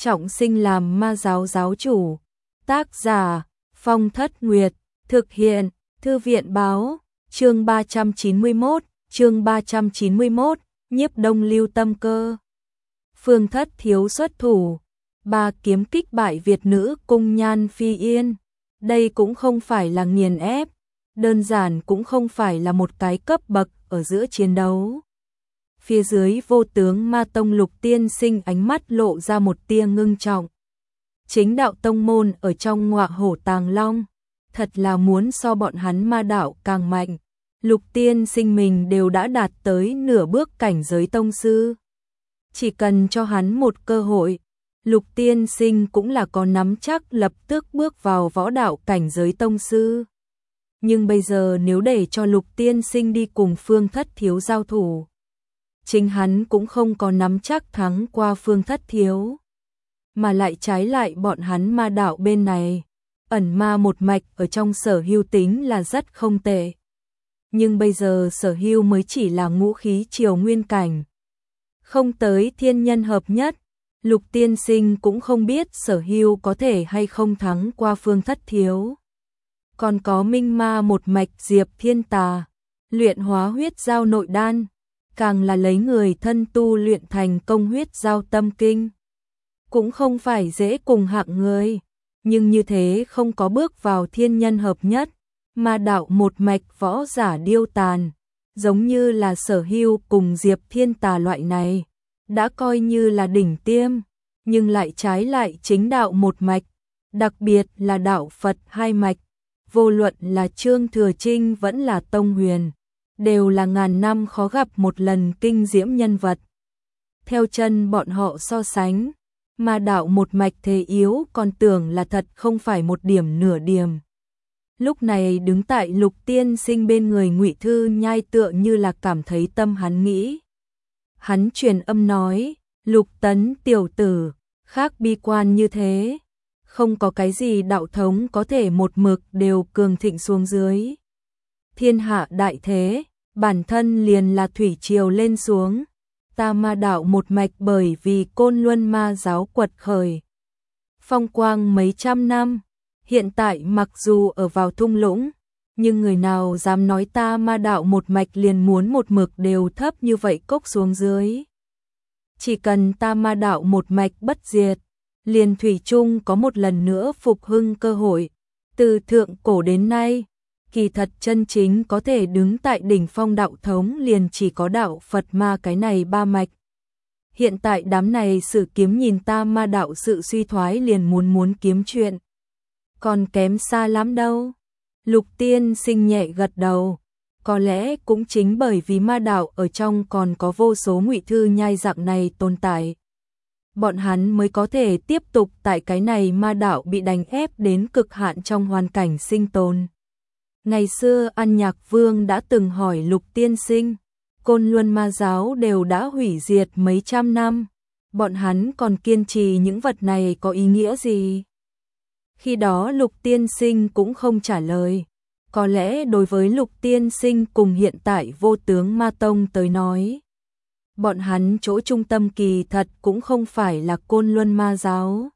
trọng sinh làm ma giáo giáo chủ. Tác giả Phong Thất Nguyệt, thực hiện Thư viện Báo, chương 391, Nhiếp Đông Lưu tâm cơ. Phương Thất Thiếu xuất thủ, 3 kiếm kích bại Việt nữ cung Nhan Phi Yên. Đây cũng không phải là nghiền ép, đơn giản cũng không phải là một cái cấp bậc ở giữa chiến đấu. Phía dưới vô tướng ma tông Lục tiên sinh ánh mắt lộ ra một tia ngưng trọng. Chính đạo tông môn ở trong Ngọa Hổ Tàng Long, thật là muốn so bọn hắn ma đạo càng mạnh. Lục tiên sinh mình đều đã đạt tới nửa bước cảnh giới tông sư. Chỉ cần cho hắn một cơ hội, Lục tiên sinh cũng là có nắm chắc lập tức bước vào võ đạo cảnh giới tông sư. Nhưng bây giờ nếu để cho Lục tiên sinh đi cùng Phương Thất Thiếu giao thủ, chính hắn cũng không có nắm chắc thắng qua Phương Thất Thiếu. Mà lại trái lại bọn hắn ma đạo bên này, ẩn ma một mạch ở trong Sở Hưu tính là rất không tệ. Nhưng bây giờ Sở Hưu mới chỉ là ngũ khí triều nguyên cảnh, không tới thiên nhân hợp nhất. Lục tiên sinh cũng không biết Sở Hưu có thể hay không thắng qua Phương Thất Thiếu. Còn có minh ma một mạch Diệp Thiên Tà, luyện hóa huyết giao nội đan, càng là lấy người thân tu luyện thành công huyết giao tâm kinh. Cũng không phải dễ cùng hạng người, nhưng như thế không có bước vào thiên nhân hợp nhất, ma đạo một mạch võ giả điêu tàn, giống như là Sở Hưu cùng Diệp Thiên Tà loại này, đã coi như là đỉnh tiêm, nhưng lại trái lại chính đạo một mạch, đặc biệt là đạo Phật hai mạch, vô luận là Trương Thừa Trinh vẫn là Tông Huyền, đều là ngàn năm khó gặp một lần kinh diễm nhân vật. Theo chân bọn họ so sánh, ma đạo một mạch thế yếu còn tưởng là thật không phải một điểm nửa điểm. Lúc này đứng tại Lục tiên sinh bên người Ngụy Thư Nhai tựa như là cảm thấy tâm hắn nghĩ. Hắn truyền âm nói, Lục Tấn tiểu tử, khác bi quan như thế, không có cái gì đạo thống có thể một mực đều cường thịnh xuống dưới. Thiên hạ đại thế, bản thân liền là thủy triều lên xuống, ta ma đạo một mạch bởi vì Côn Luân ma giáo quật khởi. Phong quang mấy trăm năm, hiện tại mặc dù ở vào thung lũng, nhưng người nào dám nói ta ma đạo một mạch liền muốn một mực đều thấp như vậy cốc xuống dưới. Chỉ cần ta ma đạo một mạch bất diệt, liền thủy chung có một lần nữa phục hưng cơ hội. Từ thượng cổ đến nay, kỳ thật chân chính có thể đứng tại đỉnh phong đạo thống liền chỉ có đạo Phật ma cái này ba mạch. Hiện tại đám này sử kiếm nhìn ta ma đạo sự suy thoái liền muốn kiếm chuyện. Còn kém xa lắm đâu. Lục tiên sinh nhẹ gật đầu. Có lẽ cũng chính bởi vì ma đạo ở trong còn có vô số Ngụy Thư Nhai dạng này tồn tại, bọn hắn mới có thể tiếp tục tại cái này ma đạo bị đánh ép đến cực hạn trong hoàn cảnh sinh tồn. Ngày xưa An Nhạc Vương đã từng hỏi Lục tiên sinh, Côn Luân ma giáo đều đã hủy diệt mấy trăm năm, bọn hắn còn kiên trì những vật này có ý nghĩa gì? Khi đó Lục tiên sinh cũng không trả lời. Có lẽ đối với Lục tiên sinh cùng hiện tại vô tướng ma tông tới nói, bọn hắn chỗ trung tâm kỳ thật cũng không phải là Côn Luân ma giáo,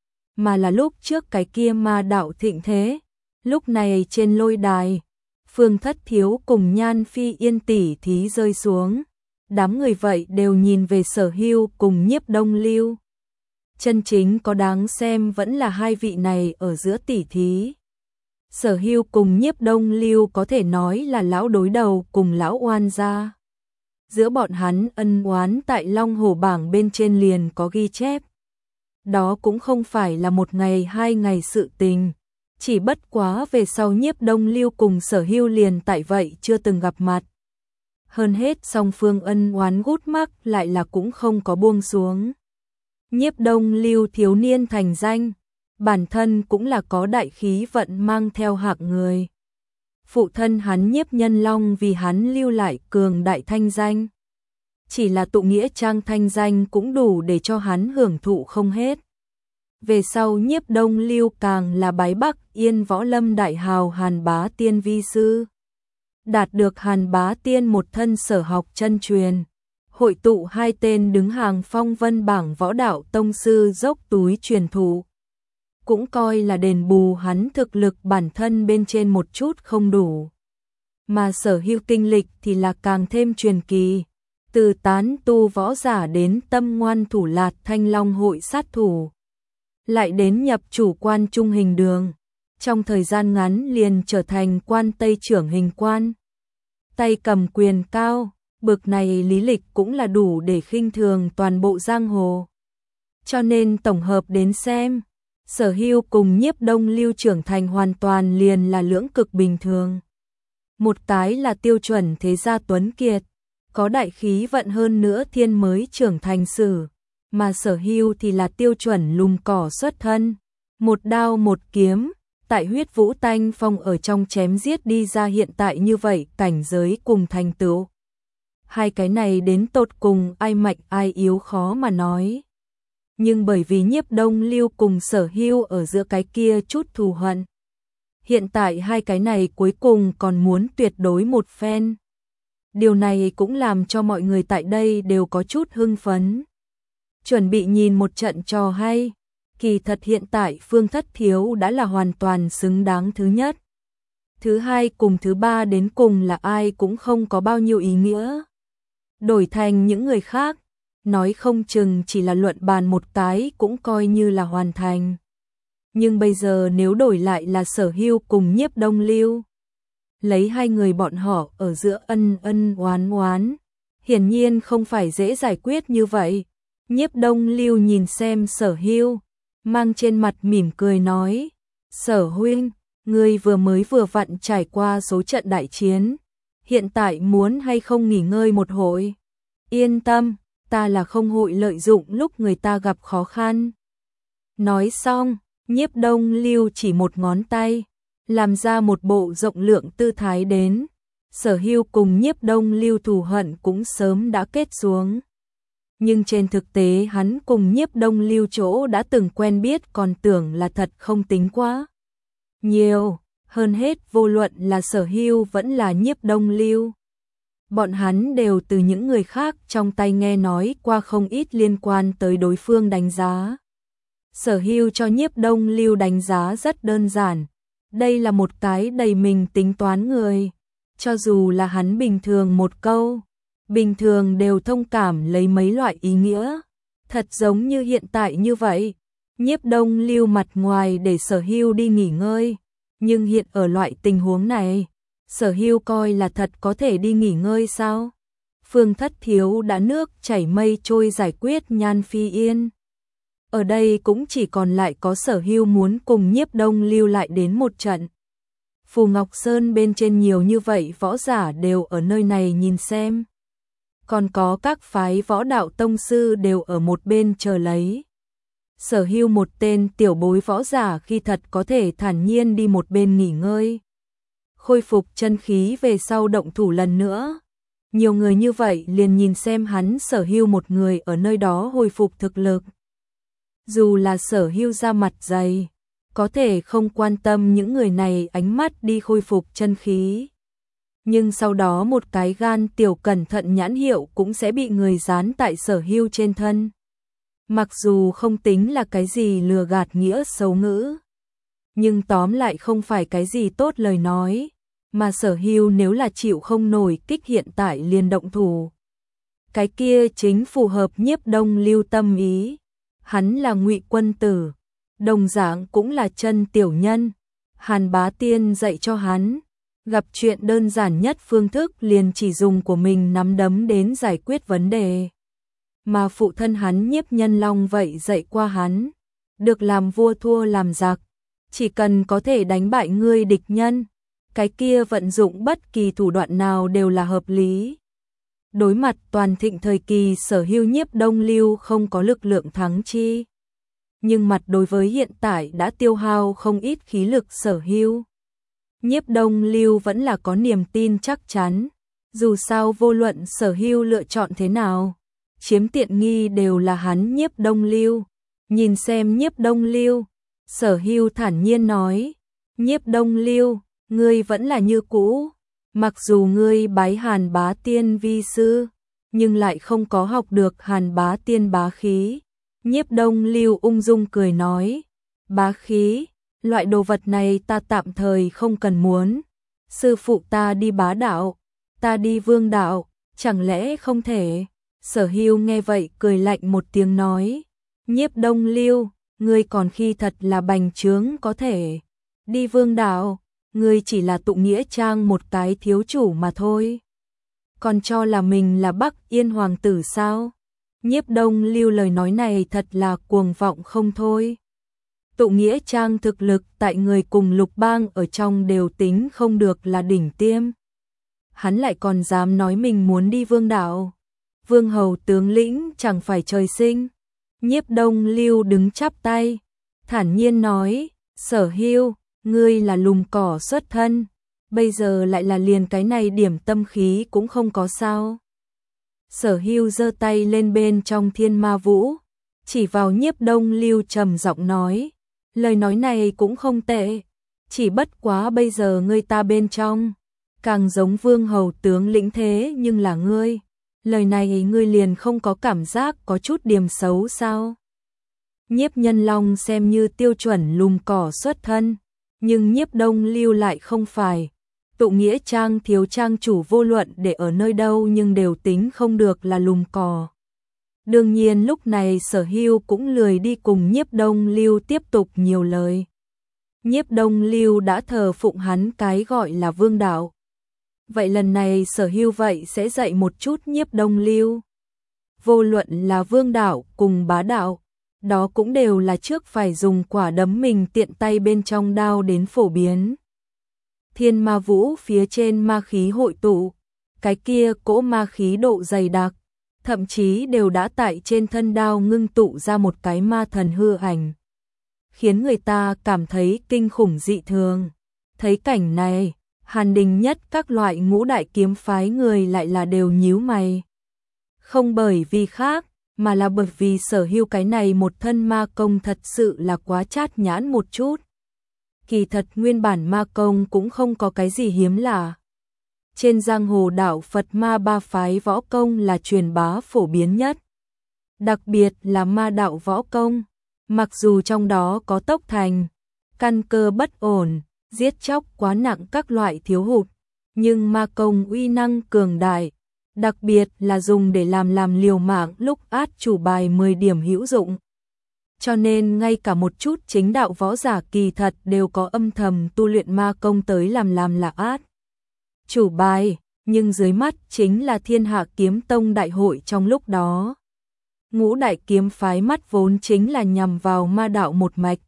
mà là lúc trước cái kia ma đạo thịnh thế. Lúc này trên lôi đài, Phương Thất Thiếu cùng Nhan Phi Yên tỷ thí rơi xuống, đám người vậy đều nhìn về Sở Hưu cùng Nhiếp Đông Lưu. Chân chính có đáng xem vẫn là hai vị này ở giữa tỷ thí. Sở Hưu cùng Nhiếp Đông Lưu có thể nói là lão đối đầu cùng lão oan gia. Giữa bọn hắn ân oán tại Long Hổ bảng bên trên liền có ghi chép. Đó cũng không phải là một ngày hai ngày sự tình, chỉ bất quá về sau Nhiếp Đông Lưu cùng Sở Hưu liền tại vậy chưa từng gặp mặt. Hơn hết song phương ân oán gút mắc lại là cũng không có buông xuống. Nhiếp Đông Lưu thiếu niên thành danh, bản thân cũng là có đại khí vận mang theo hạng người. Phụ thân hắn Nhiếp Nhân Long vì hắn lưu lại cường đại thanh danh. Chỉ là tụ nghĩa trang thanh danh cũng đủ để cho hắn hưởng thụ không hết. Về sau Nhiếp Đông Lưu càng là bái Bắc Yên võ lâm đại hào Hàn Bá Tiên vi sư. Đạt được Hàn Bá Tiên một thân sở học chân truyền. hội tụ hai tên đứng hàng phong vân bảng võ đạo tông sư dốc túi truyền thụ. Cũng coi là đền bù hắn thực lực bản thân bên trên một chút không đủ. Mà Sở Hưu kinh lịch thì là càng thêm truyền kỳ, từ tán tu võ giả đến tâm ngoan thủ lạt Thanh Long hội sát thủ, lại đến nhập chủ quan trung hình đường, trong thời gian ngắn liền trở thành quan tây trưởng hình quan, tay cầm quyền cao, bực này lý lịch cũng là đủ để khinh thường toàn bộ giang hồ. Cho nên tổng hợp đến xem, Sở Hưu cùng Nhiếp Đông Lưu trưởng thành hoàn toàn liền là lưỡng cực bình thường. Một cái là tiêu chuẩn thế gia tuấn kiệt, có đại khí vận hơn nữa thiên mới trưởng thành sử, mà Sở Hưu thì là tiêu chuẩn lùm cỏ xuất thân, một đao một kiếm, tại huyết vũ tanh phong ở trong chém giết đi ra hiện tại như vậy cảnh giới cùng thành tựu. Hai cái này đến tột cùng ai mạnh ai yếu khó mà nói. Nhưng bởi vì Nhiếp Đông Lưu cùng Sở Hưu ở giữa cái kia chút thù hận, hiện tại hai cái này cuối cùng còn muốn tuyệt đối một phen. Điều này cũng làm cho mọi người tại đây đều có chút hưng phấn, chuẩn bị nhìn một trận trò hay. Kỳ thật hiện tại Phương Thất Thiếu đã là hoàn toàn xứng đáng thứ nhất. Thứ hai cùng thứ ba đến cùng là ai cũng không có bao nhiêu ý nghĩa. Đổi thành những người khác, nói không chừng chỉ là luận bàn một cái cũng coi như là hoàn thành. Nhưng bây giờ nếu đổi lại là Sở Hưu cùng Nhiếp Đông Lưu, lấy hai người bọn họ ở giữa ân ân oán oán, hiển nhiên không phải dễ giải quyết như vậy. Nhiếp Đông Lưu nhìn xem Sở Hưu, mang trên mặt mỉm cười nói, Sở huynh, ngươi vừa vặn trải qua số trận đại chiến, hiện tại muốn hay không nghỉ ngơi một hồi? Yên tâm, ta là không hội lợi dụng lúc người ta gặp khó khăn. Nói xong, Nhiếp Đông Lưu chỉ một ngón tay, làm ra một bộ rộng lượng tư thái đến. Sở Hưu cùng Nhiếp Đông Lưu thù hận cũng sớm đã kết xuống. Nhưng trên thực tế hắn cùng Nhiếp Đông Lưu chỗ đã từng quen biết còn tưởng là thật không tính quá nhiều, hơn hết vô luận là Sở Hưu vẫn là Nhiếp Đông Lưu. Bọn hắn đều từ những người khác trong tay nghe nói qua không ít liên quan tới đối phương đánh giá. Sở Hưu cho Nhiếp Đông Lưu đánh giá rất đơn giản, đây là một cái đầy mình tính toán người, cho dù là hắn bình thường một câu, bình thường đều thông cảm lấy mấy loại ý nghĩa, thật giống như hiện tại như vậy. Nhiếp Đông Lưu mặt ngoài để Sở Hưu đi nghỉ ngơi, nhưng hiện ở loại tình huống này, Sở Hưu coi là thật có thể đi nghỉ ngơi sao? Phương Thất Thiếu đã nước chảy mây trôi giải quyết Nhan Phi Yên. Ở đây cũng chỉ còn lại có Sở Hưu muốn cùng Nhiếp Đông Lưu lại đến một trận. Phù Ngọc Sơn bên trên nhiều như vậy võ giả đều ở nơi này nhìn xem. Còn có các phái võ đạo tông sư đều ở một bên chờ lấy. Sở Hưu một tên tiểu bối võ giả khi thật có thể thản nhiên đi một bên nghỉ ngơi, khôi phục chân khí về sau động thủ lần nữa. Nhiều người như vậy liền nhìn xem hắn Sở Hưu một người ở nơi đó hồi phục thực lực. Dù là Sở Hưu ra mặt dày, có thể không quan tâm những người này ánh mắt đi khôi phục chân khí. Nhưng sau đó một cái gan tiểu cẩn thận nhãn hiệu cũng sẽ bị người dán tại Sở Hưu trên thân. Mặc dù không tính là cái gì lừa gạt nghĩa xấu ngữ, nhưng tóm lại không phải cái gì tốt lời nói, mà Sở Hưu nếu là chịu không nổi kích hiện tại liền động thủ. Cái kia chính phù hợp Nhiếp Đông Lưu tâm ý. Hắn là Ngụy quân tử, đồng dạng cũng là chân tiểu nhân. Hàn Bá Tiên dạy cho hắn, gặp chuyện đơn giản nhất phương thức liền chỉ dùng của mình nắm đấm đến giải quyết vấn đề. Mà phụ thân hắn Nhiếp Nhân Long vậy dạy qua hắn, được làm vua thua làm giặc, chỉ cần có thể đánh bại ngươi địch nhân, cái kia vận dụng bất kỳ thủ đoạn nào đều là hợp lý. Đối mặt toàn thịnh thời kỳ Sở Hưu Nhiếp Đông Lưu không có lực lượng thắng chi. Nhưng mặt đối với hiện tại đã tiêu hao không ít khí lực Sở Hưu, Nhiếp Đông Lưu vẫn là có niềm tin chắc chắn. Dù sao vô luận Sở Hưu lựa chọn thế nào, chiếm tiện nghi đều là hắn Nhiếp Đông Lưu. Nhìn xem Nhiếp Đông Lưu, Sở Hưu thản nhiên nói, Nhiếp Đông Lưu, ngươi vẫn là như cũ, mặc dù ngươi bái Hàn Bá Tiên vi sư, nhưng lại không có học được Hàn Bá Tiên bá khí. Nhiếp Đông Lưu ung dung cười nói, bá khí, loại đồ vật này ta tạm thời không cần muốn. Sư phụ ta đi bá đạo, ta đi vương đạo, chẳng lẽ không thể? Sở Hưu nghe vậy cười lạnh một tiếng nói, Nhiếp Đông Lưu, ngươi còn khi thật là bành trướng có thể đi vương đạo, ngươi chỉ là tụ nghĩa trang một cái thiếu chủ mà thôi. Còn cho là mình là Bắc Yên hoàng tử sao? Nhiếp Đông Lưu lời nói này thật là cuồng vọng không thôi. Tụ nghĩa trang thực lực tại người cùng Lục Bang ở trong đều tính không được là đỉnh tiêm. Hắn lại còn dám nói mình muốn đi vương đạo. Vương hầu tướng lĩnh chẳng phải trời sinh. Nhiếp Đông Lưu đứng chắp tay, thản nhiên nói, Sở Hưu, ngươi là lùm cỏ xuất thân, bây giờ lại là liền cái này điểm tâm khí cũng không có sao. Sở Hưu giơ tay lên bên trong Thiên Ma Vũ, chỉ vào Nhiếp Đông Lưu trầm giọng nói, lời nói này cũng không tệ, chỉ bất quá bây giờ ngươi ta bên trong, càng giống vương hầu tướng lĩnh thế nhưng là ngươi. Lời này ngươi liền không có cảm giác có chút điểm xấu sao? Nhiếp Nhân Long xem như tiêu chuẩn lùm cỏ xuất thân, nhưng Nhiếp Đông Lưu lại không phải. Tụ nghĩa trang thiếu trang chủ vô luận để ở nơi đâu nhưng đều tính không được là lùm cỏ. Đương nhiên lúc này Sở Hưu cũng lười đi cùng Nhiếp Đông Lưu tiếp tục nhiều lời. Nhiếp Đông Lưu đã thờ phụng hắn cái gọi là vương đạo. Vậy lần này Sở Hưu vậy sẽ dạy một chút Nhiếp Đông Lưu. Vô luận là vương đạo cùng bá đạo, đó cũng đều là trước phải dùng quả đấm mình tiện tay bên trong đao đến phổ biến. Thiên Ma Vũ phía trên ma khí hội tụ, cái kia cỗ ma khí độ dày đặc, thậm chí đều đã tại trên thân đao ngưng tụ ra một cái ma thần hư ảnh, khiến người ta cảm thấy kinh khủng dị thường. Thấy cảnh này, Hàn Đình Nhất các loại ngũ đại kiếm phái người lại là đều nhíu mày. Không bởi vì khác, mà là bởi vì Sở Hưu cái này một thân ma công thật sự là quá chát nhãn một chút. Kỳ thật nguyên bản ma công cũng không có cái gì hiếm lạ. Trên giang hồ đạo Phật ma ba phái võ công là truyền bá phổ biến nhất. Đặc biệt là ma đạo võ công, mặc dù trong đó có tốc thành, căn cơ bất ổn, giết chóc quá nặng các loại thiếu hụt, nhưng ma công uy năng cường đại, đặc biệt là dùng để làm liều mạng lúc át chủ bài 10 điểm hữu dụng. Cho nên ngay cả một chút chính đạo võ giả kỳ thật đều có âm thầm tu luyện ma công tới làm là át chủ bài, nhưng dưới mắt chính là Thiên Hạ Kiếm Tông đại hội trong lúc đó. Ngũ đại kiếm phái mắt vốn chính là nhằm vào ma đạo một mạch.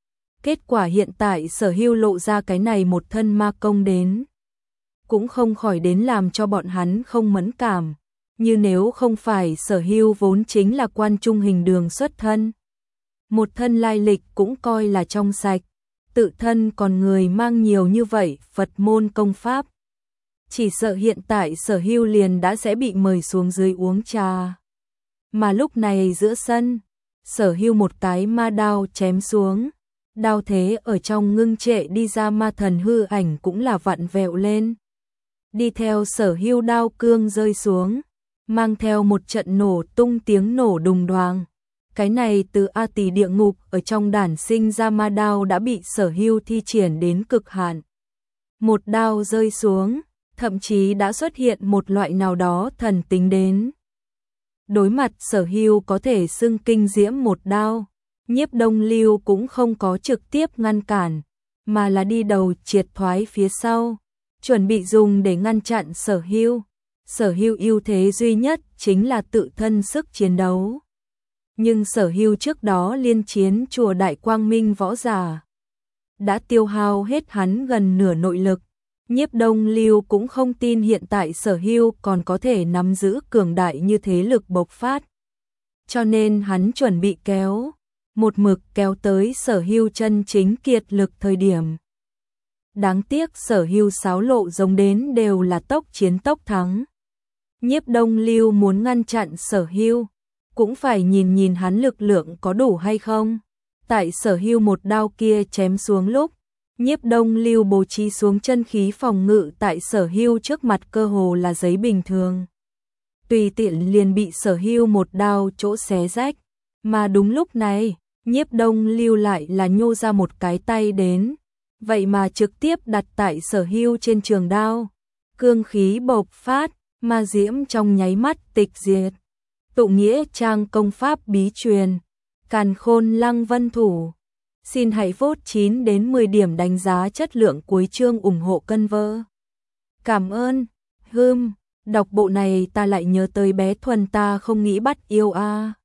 Kết quả hiện tại Sở Hưu lộ ra cái này một thân ma công đến, cũng không khỏi đến làm cho bọn hắn không mẫn cảm, như nếu không phải Sở Hưu vốn chính là quan trung hình đường xuất thân. Một thân lai lịch cũng coi là trong sạch, tự thân còn người mang nhiều như vậy Phật môn công pháp. Chỉ sợ hiện tại Sở Hưu liền đã sẽ bị mời xuống dưới uống trà. Mà lúc này giữa sân, Sở Hưu một cái ma đao chém xuống, đao thế ở trong ngưng trệ đi ra ma thần hư ảnh cũng là vặn vẹo lên. Đi theo Sở Hưu đao cương rơi xuống, mang theo một trận nổ tung tiếng nổ đùng đoàng. Cái này từ A Tỳ địa ngục ở trong đản sinh ra ma đao đã bị Sở Hưu thi triển đến cực hạn. Một đao rơi xuống, thậm chí đã xuất hiện một loại nào đó thần tính đến. Đối mặt Sở Hưu có thể xưng kinh diễm một đao, Nhiếp Đông Lưu cũng không có trực tiếp ngăn cản, mà là đi đầu triệt thoái phía sau, chuẩn bị dùng để ngăn chặn Sở Hưu. Sở Hưu ưu thế duy nhất chính là tự thân sức chiến đấu. Nhưng Sở Hưu trước đó liên chiến chùa Đại Quang Minh võ giả đã tiêu hao hết hắn gần nửa nội lực. Nhiếp Đông Lưu cũng không tin hiện tại Sở Hưu còn có thể nắm giữ cường đại như thế lực bộc phát. Cho nên hắn chuẩn bị kéo, một mực kéo tới Sở Hưu chân chính kiệt lực thời điểm. Đáng tiếc Sở Hưu xáo lộ giống đến đều là tốc chiến tốc thắng. Nhiếp Đông Lưu muốn ngăn chặn Sở Hưu, cũng phải nhìn hắn lực lượng có đủ hay không. Tại Sở Hưu một đao kia chém xuống lúc, Nhiếp Đông Lưu bố trí xuống chân khí phòng ngự tại Sở Hưu trước mặt cơ hồ là giấy bình thường. tùy tiện liền bị Sở Hưu một đao chỗ xé rách, mà đúng lúc này, Nhiếp Đông Lưu lại là nhô ra một cái tay đến, vậy mà trực tiếp đặt tại Sở Hưu trên trường đao, cương khí bộc phát, ma diễm trong nháy mắt tịch diệt. Tụ Nghĩa Trang công pháp bí truyền, Càn Khôn Lăng Vân Thủ. Xin hãy vote 9 đến 10 điểm đánh giá chất lượng cuối chương ủng hộ cân vơ. Cảm ơn. Đọc bộ này ta lại nhớ tới bé Thuần ta không nghĩ bắt yêu a.